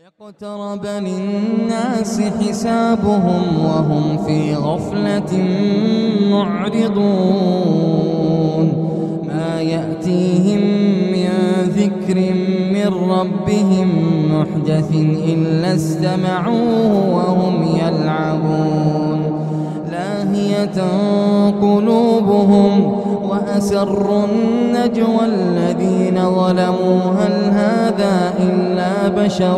اقترب للناس حسابهم وهم في غفلة معرضون ما يأتيهم من ذكر من ربهم محدث إلا استمعوه وهم يلعبون لاهية قلوبهم وأسروا النجوى الذين ظلموا هل هذا إلا بشر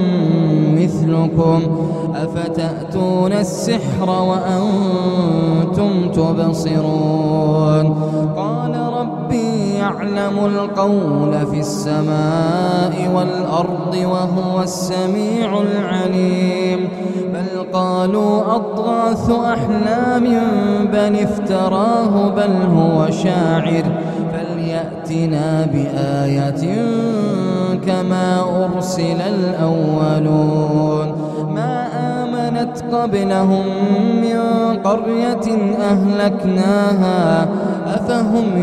مثلكم أفتأتون السحر وأنتم تبصرون قال ربي يعلم القول في السماء والأرض وهو السميع العليم بل قالوا أضغاث أحلام بل افتراه بل هو شاعر فليأتنا بآية كما أرسل الأولون ما آمنت قبلهم من قرية أهلكناها أفهم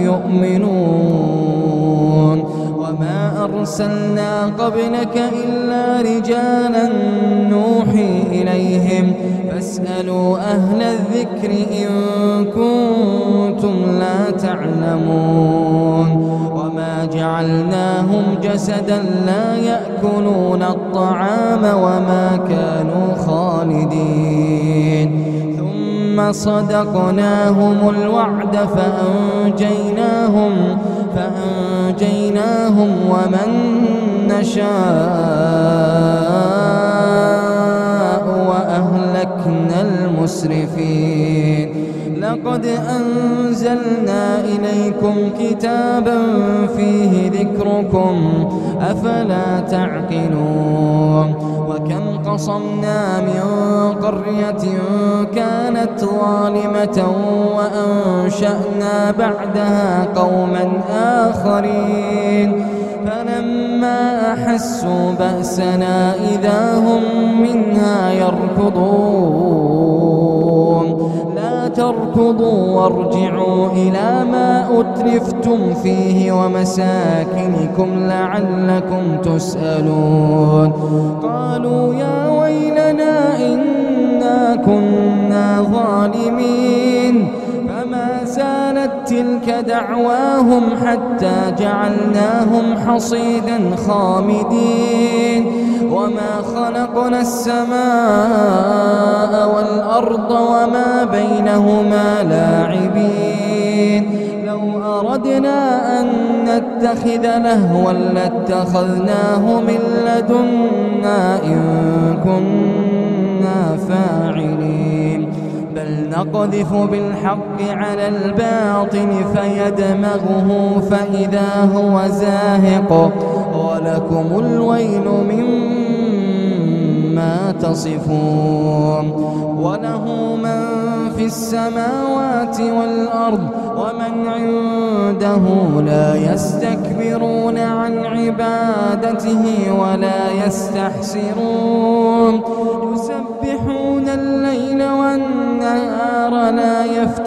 يؤمنون وما أرسلنا قبلك إلا رجالا نوحي إليهم فاسألوا أهل الذكر إن كنتم لا تعلمون وما جعلناهم جسدا لا يأكلون الطعام وما كانوا خالدين ثم صدقناهم الوعد فأنجيناهم ومن نشاء وأهلكنا المسرفين لقد أنزلنا إليكم كتابا فيه ذكركم أفلا تعقلون وكم قصمنا من قرية كانت ظالمة وأنشأنا بعدها قوما آخرين فلما أحسوا بأسنا إذا هم منها يركضون لا تركضوا وارجعوا إلى ما أترفتم فيه ومساكنكم لعلكم تسألون قالوا يا ويلنا إنا كنا ظالمين فما زالت تلك دعواهم حتى جعلناهم حصيدا خامدين وما خلقنا السماء والأرض وما بينهما لاعبين لو أردنا أن نتخذ لهوا لاتخذناه من لدنا إن كنا فاعلين بل نقذف بالحق على الباطل فيدمغه فإذا هو زاهق ولكم الويل مما تصفون وله من في السماوات والأرض ومن عنده لا يستكبرون عن عبادته ولا يستحسرون يسبحون الليل والنهار لا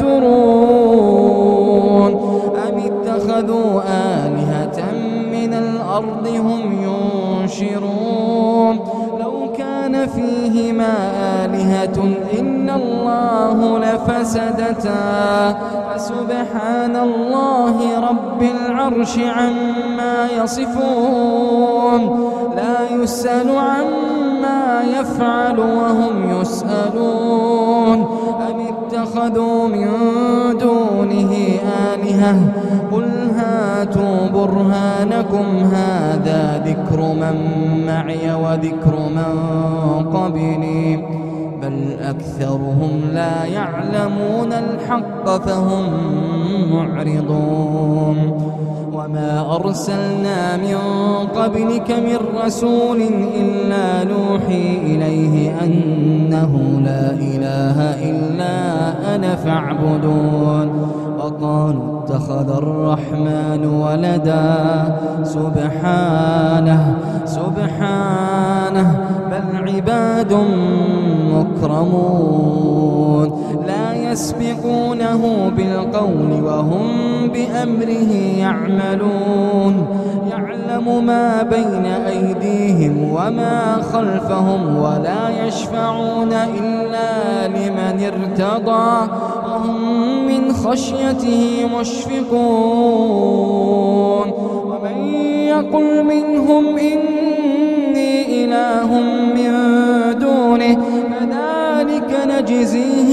يفترون أم اتخذوا آلهة من الأرض هم ينشرون لو كان فيهما آلهة إن الله لفسدتا فسبحان الله رب العرش عما يصفون لا يسأل عما يفعل وهم يسألون أم اتخذوا من دونه آلهة قل هاتوا برهانكم هذا ذكر من معي وذكر من قبلي بل أكثرهم لا يعلمون الحق فهم معرضون وما أرسلنا من قبلك من رسول إلا نوحي إليه أنه لا إله إلا أنا فاعبدون وقالوا اتخذ الرحمن ولدا سبحانه بل عباد مكرمون لا يسبقونه بالقول وهم بأمره يعملون يعلم ما بين أيديهم وما خلفهم ولا يشفعون إلا لمن ارتضى وهم من خشيته مشفقون ومن يقل منهم إني إله من دونه كذلك نجزيه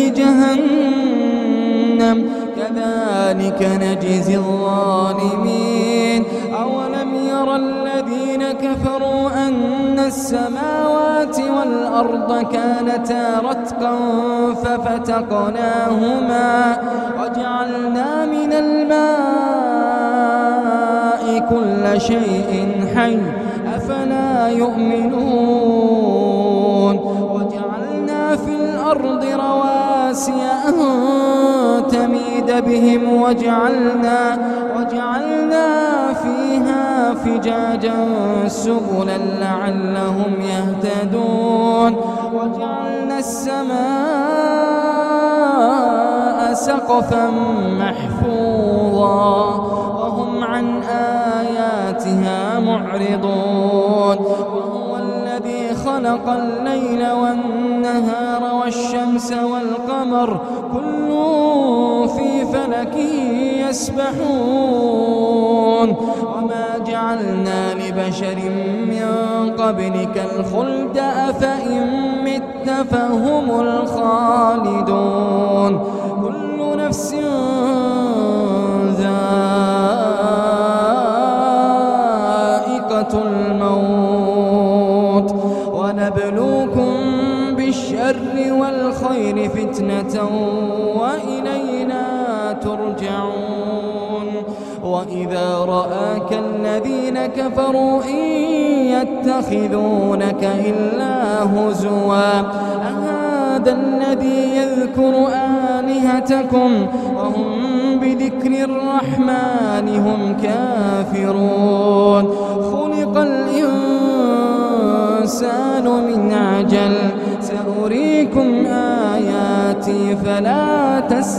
جهنم كذلك نجزي الظالمين أولم ير الذين كفروا أن السماوات والأرض كانتا رتقا ففتقناهما وجعلنا من الماء كل شيء حي أفلا يؤمنون وجعلنا في الأرض رواسي أن تميد بهم وجعلنا فيها فجاجا سبلا لعلهم يهتدون وجعلنا السماء سقفا محفوظا وهم عن آياتها معرضون وهو الذي خلق الليل والنهار والشمس والقمر كل في فلك يسبحون وما جعلنا لبشر من قبلك الخلد أفإن مت فهم الخالدون كل نفس ذائقة الموت ونبلوكم بالشر والخير فتنة وإلينا ترجعون وإذا رآك الذين كفروا إن يتخذونك إلا هزوا أهذا الذي يذكر آلهتكم وهم بذكر الرحمن هم كافرون خلق الإنسان من عجل سأريكم آياتي فلا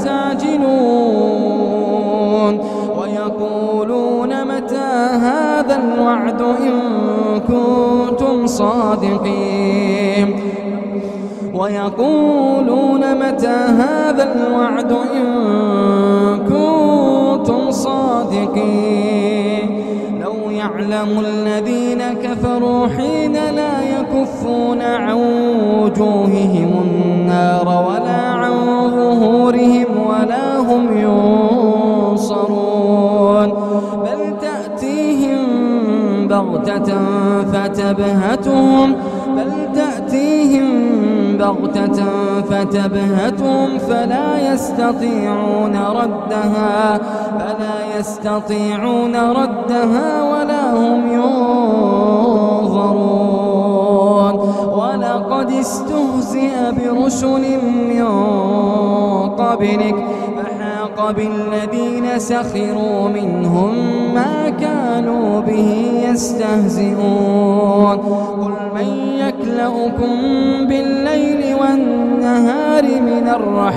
تستعجلون ويقولون متى هذا الوعد إن كنتم صادقين ويقولون متى هذا الوعد إن كنتم صادقين لو يعلم الذين كفروا حين لا يكفون عن وجوههم النار ولا عن ظهورهم ولا هم ينصرون بل تأتيهم بغتة فتبهتهم فلا يستطيعون ردها ولا هم ينظرون ولقد استهزئ برسل من قبلك فحاق بالذين سخروا منهم ما كانوا به يستهزئون قل من يكلؤكم بالليل والنهار من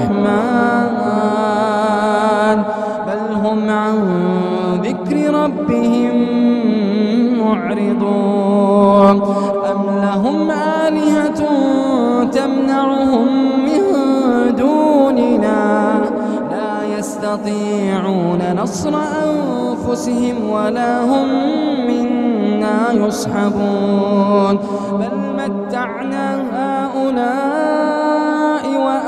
الرحمن بل هم عن ذكر ربهم معرضون أم لهم آلهة تمنعهم من دوننا لا يستطيعون نصر أنفسهم ولا هم منا يصحبون بل متعنا هؤلاء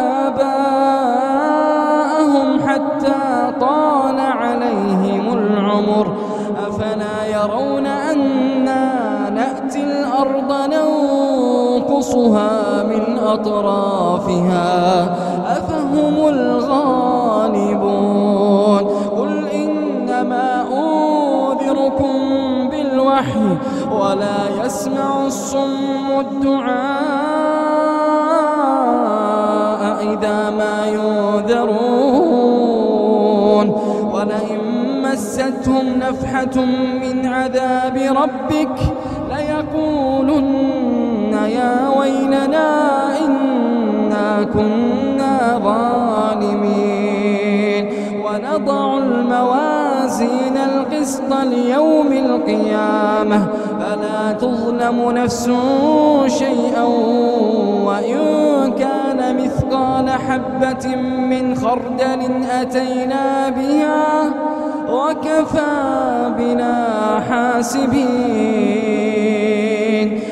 وآباءهم حتى طال عليهم العمر أفلا يرون أنا نأتي الأرض ننقصها من أطرافها أفهم الغالبون قل إنما أنذركم بالوحي ولا يسمع الصم الدعاء إذا ما ينذرون ولئن مستهم نفحة من عذاب ربك ليقولن يا ويلنا إنا كنا ظالمين يضع الموازين القسط ليوم القيامة فلا تظلم نفس شيئا وإن كان مثقال حبة من خردل أتينا بها وكفى بنا حاسبين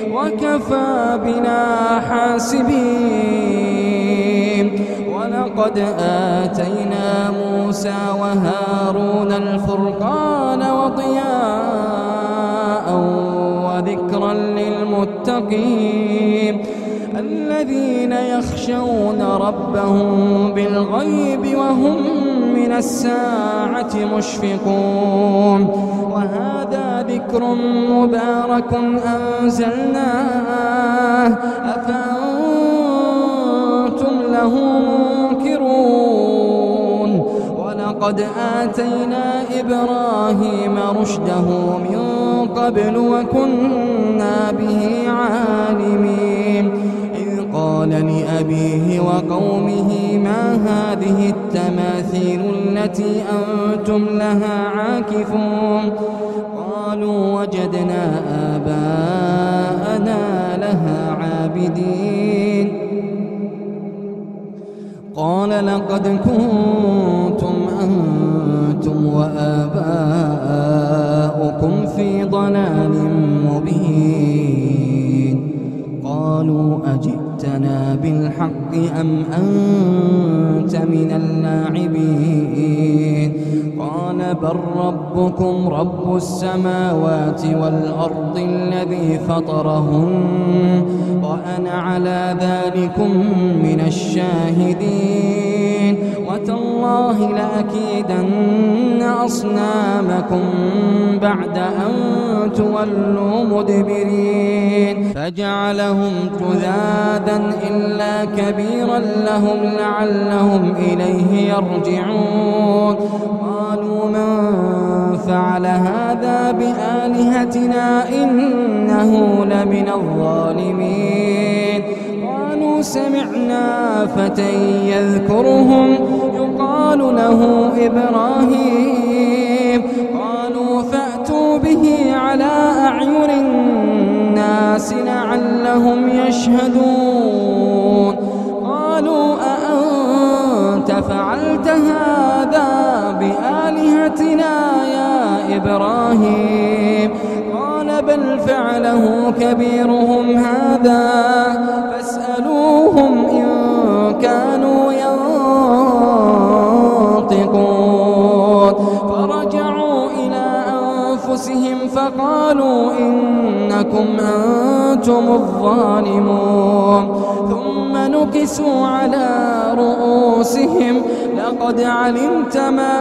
ولقد آتينا موسى وهارون الفرقان وضياء وذكرا للمتقين الذين يخشون ربهم بالغيب وهم من الساعة مشفقون وهذا ذكر مبارك أنزلناه أفأنتم له منكرون ولقد آتينا إبراهيم رشده من قبل وكنا به عالمين قال لأبيه وقومه ما هذه التماثيل التي أنتم لها عاكفون قالوا وجدنا آباءنا لها عابدين قال لقد كنتم أنتم وآباؤكم في ضلال مبين قالوا أجئتنا بالحق أم أنت من اللاعبين قال بل ربكم رب السماوات والأرض الذي فطرهن وأنا على ذلكم من الشاهدين وتالله لأكيدن أصنامكم بعد أن تولوا مدبرين فجعلهم جذاذا إلا كبيرا لهم لعلهم إليه يرجعون قالوا من فعل هذا بآلهتنا إنه لمن الظالمين قالوا سمعنا فتى يذكرهم يقال له إبراهيم قالوا فأتوا به على أعين الناس لعلهم يشهدون قالوا أأنت فعلت هذا بآلهتنا يا إبراهيم قال بل فعله كبيرهم هذا فاسألوهم إن كانوا ينطقون فرجعوا إلى أنفسهم فقالوا إنكم أنتم الظالمون ثم نكسوا على رؤوسهم لقد علمت ما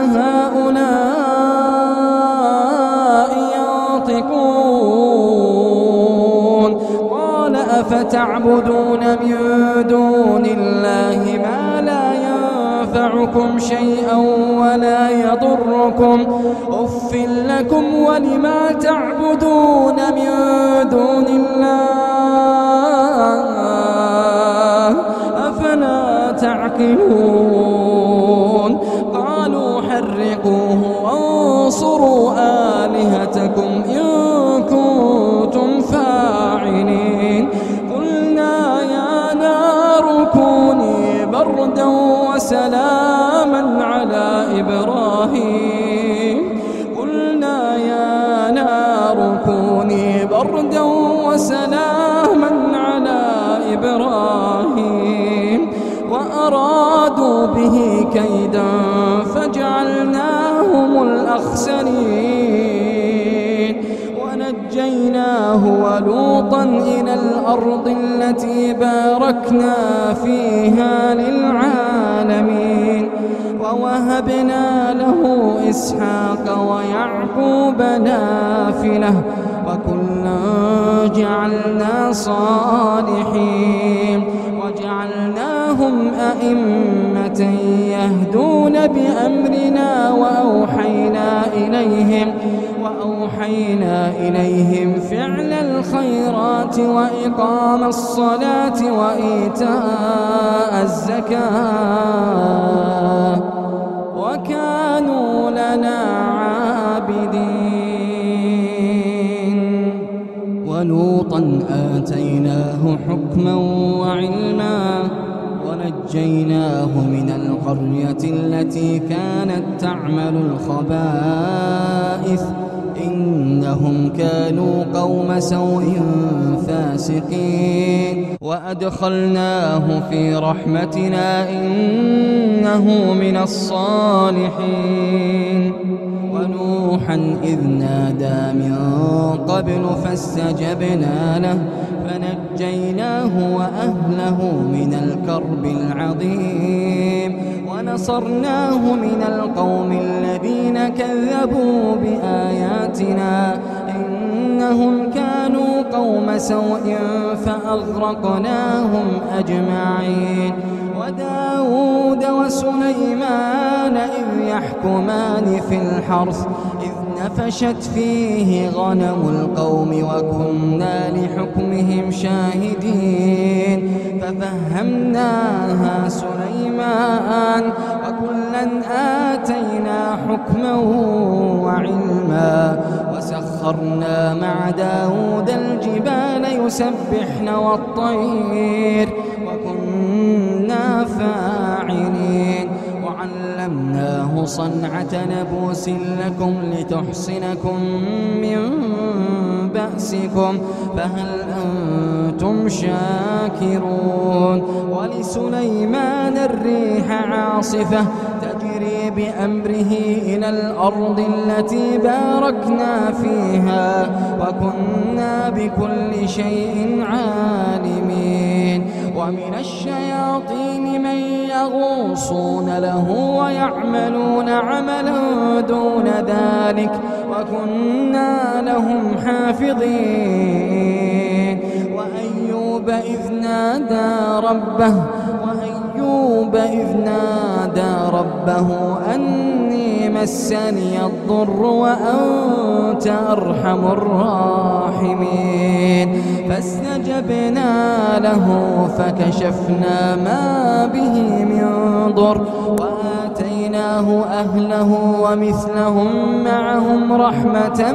هؤلاء ينطقون قال أفتعبدون من دون الله ما لا ينفعكم شيئا ولا يضركم أف لكم ولما تعبدون من دون الله أفلا تعقلون قالوا حرقوه وانصروا آلهتكم إن كنتم فاعلين قلنا يا نار كوني بردا وسلاما على إبراهيم قلنا يا نار كوني بردا وسلاما على إبراهيم وأرادوا به كيدا فجعلناهم الأخسرين ونجيناه ولوطا إلى الأرض التي باركنا فيها للعالمين ووهبنا له إسحاق ويعقوب نافلة وكلا جعلنا صالحين وجعلناهم أئمة يهدون بأمرنا وأوحينا إليهم فعل الخيرات وإقام الصلاة وإيتاء الزكاة وكانوا لنا عابدين. ولوطا آتيناه حكما وعلما ونجيناه من القرية التي كانت تعمل الخبائث إنهم كانوا قوم سوء فاسقين. وأدخلناه في رحمتنا إنه من الصالحين. ونوحا إذ نادى من قبل فاستجبنا له فنجيناه وأهله من الكرب العظيم ونصرناه من القوم الذين كذبوا بآياتنا إنهم كانوا قوم سوء فأغرقناهم أجمعين. وداود وسليمان إذ يحكمان في الحرث إذ نفشت فيه غنم القوم وكنا لحكمهم شاهدين ففهمناها سليمان وكلا آتينا حكما وعلما وسخرنا مع داود الجبال يسبحن والطير وكنا فاعلين. وعلمناه صنعة لبوس لكم لتحصنكم من بأسكم فهل أنتم شاكرون. ولسليمان الريح عاصفة تجري بأمره إلى الأرض التي باركنا فيها وكنا بكل شيء عالمين. ومن الشياطين من يغوصون له ويعملون عملا دون ذلك وكنا لهم حافظين. وأيوب إذ نادى ربه أني مسني الضر وأنت أرحم الراحمين فاستجبنا له فكشفنا ما به من ضر وآتيناه أهله ومثلهم معهم رحمة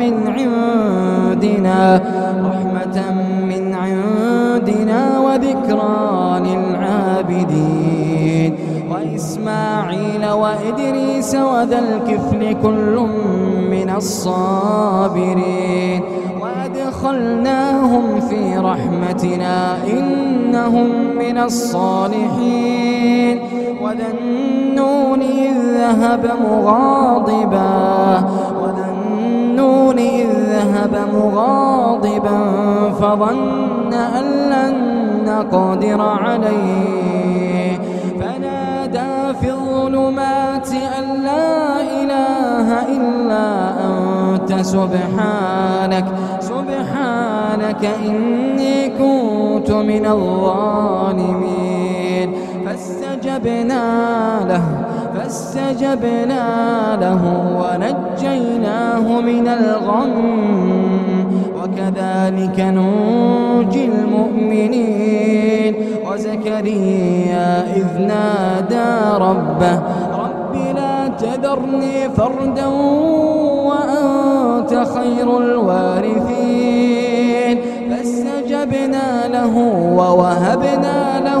من عندنا وذكرى للعابدين. وإسماعيل وإدريس وذا الكفل كل من الصابرين وأدخلناهم في رحمتنا إنهم من الصالحين. وذا النون إذ ذهب مغاضبا فظن أن لن نقدر عليه فنادى في الظلمات أن لا إله إلا أنت سبحانك إني كنت من الظالمين. فاستجبنا له ونجيناه من الغم وكذلك ننجي المؤمنين. وزكريا إذ نادى ربه رب لا تذرني فردا وأنت خير الوارثين فاستجبنا له ووهبنا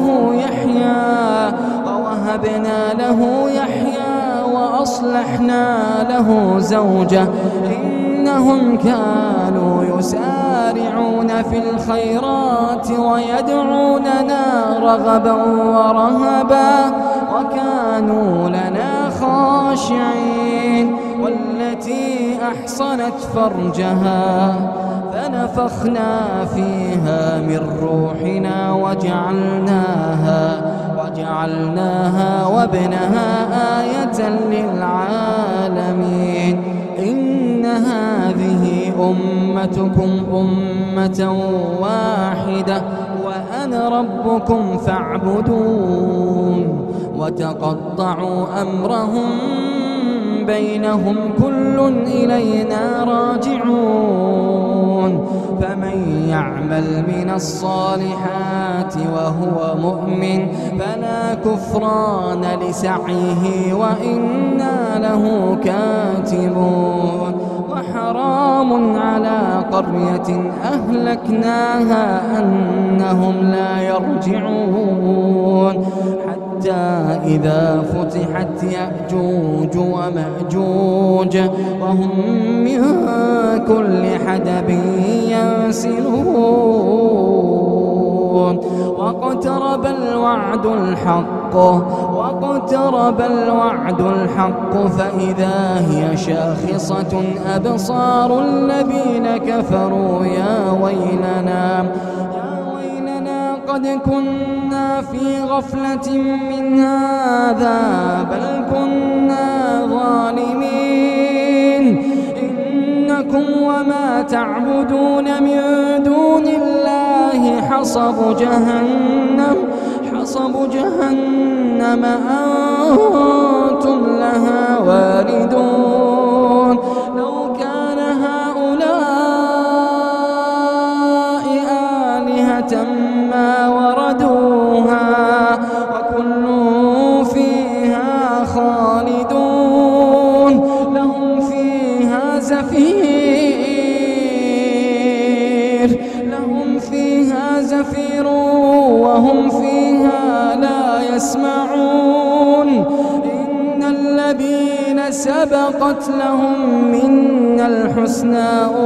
له يحيى وأصلحنا له زوجه إنهم كانوا يسارعون في الخيرات ويدعوننا رغبا ورهبا وكانوا لنا خاشعين. والتي أحصنت فرجها فنفخنا فيها من روحنا وجعلناها وابنها آية للعالمين. إن هذه أمتكم أمة واحدة وأنا ربكم فاعبدون. وتقطعوا أمرهم بينهم كل إلينا راجعون. فمن يعمل يعمل من الصالحات وهو مؤمن فلا كفران لسعيه وإنا له كاتبون وحرام على قرية أهلكناها أنهم لا يرجعون حتى إذا فتحت يأجوج ومأجوج وهم من كل حدب ينسلون واقترب الوعد الحق فإذا هي شاخصة أبصار الذين كفروا يا ويلنا قد كنا في غفلة من هذا بل كنا ظالمين إنكم وما تعبدون من دون الله حصب جهنم أنتم لها واردون لو كان هؤلاء آلهة ما وردوها وكل فيها خالدون لهم فيها زفير وهم فيها لا يسمعون إن الذين سبقت لهم منا الحسنى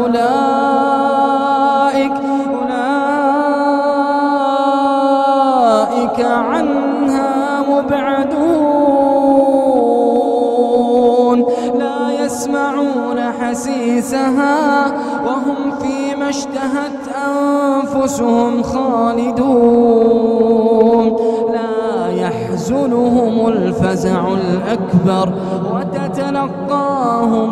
أولئك عنها مبعدون لا يسمعون حسيسها وهم فيما اشتهت أنفسهم خالدون لا يحزنهم الفزع الأكبر وتتلقاهم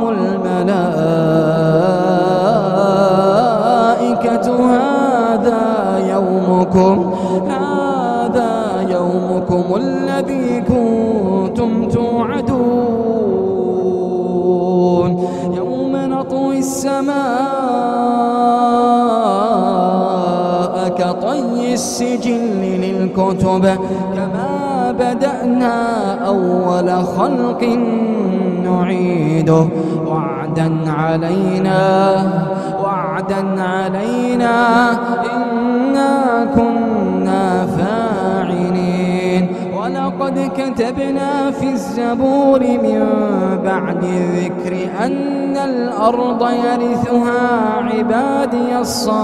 الملائكة هذا يومكم الذي كنتم توعدون يوم نطوي السماء كطي السجل للكتب كما بدأنا أول خلق نعيده وعدا علينا إنا كنا فاعلين ولقد كتبنا في الزبور من بعد الذكر أن الأرض يرثها عبادي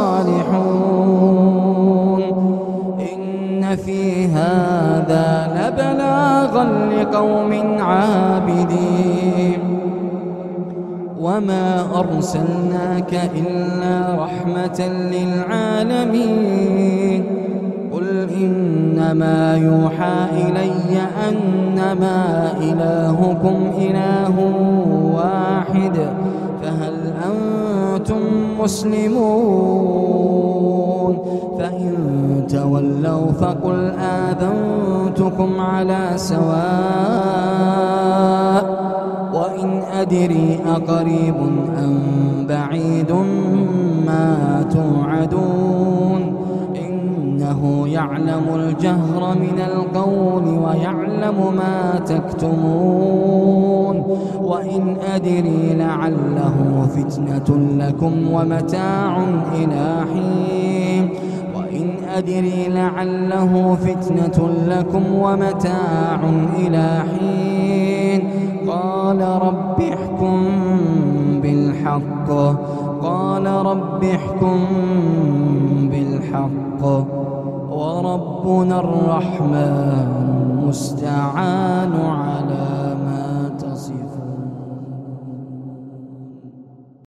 الصالحون إن في هذا لبلاغا لقوم عابدين وما أرسلناك إلا رحمة للعالمين قل إنما يوحى إلي أنما إلهكم إله واحد فهل أنتم مسلمون فإن تولوا فقل آذنتكم على سواء وإن أدري أقريب أم بعيد ما توعدون إنه يعلم الجهر من القول ويعلم ما تكتمون وإن أدري لعله فتنة لكم ومتاع إلى حين قال رب احكم بالحق وربنا الرحمن المستعان على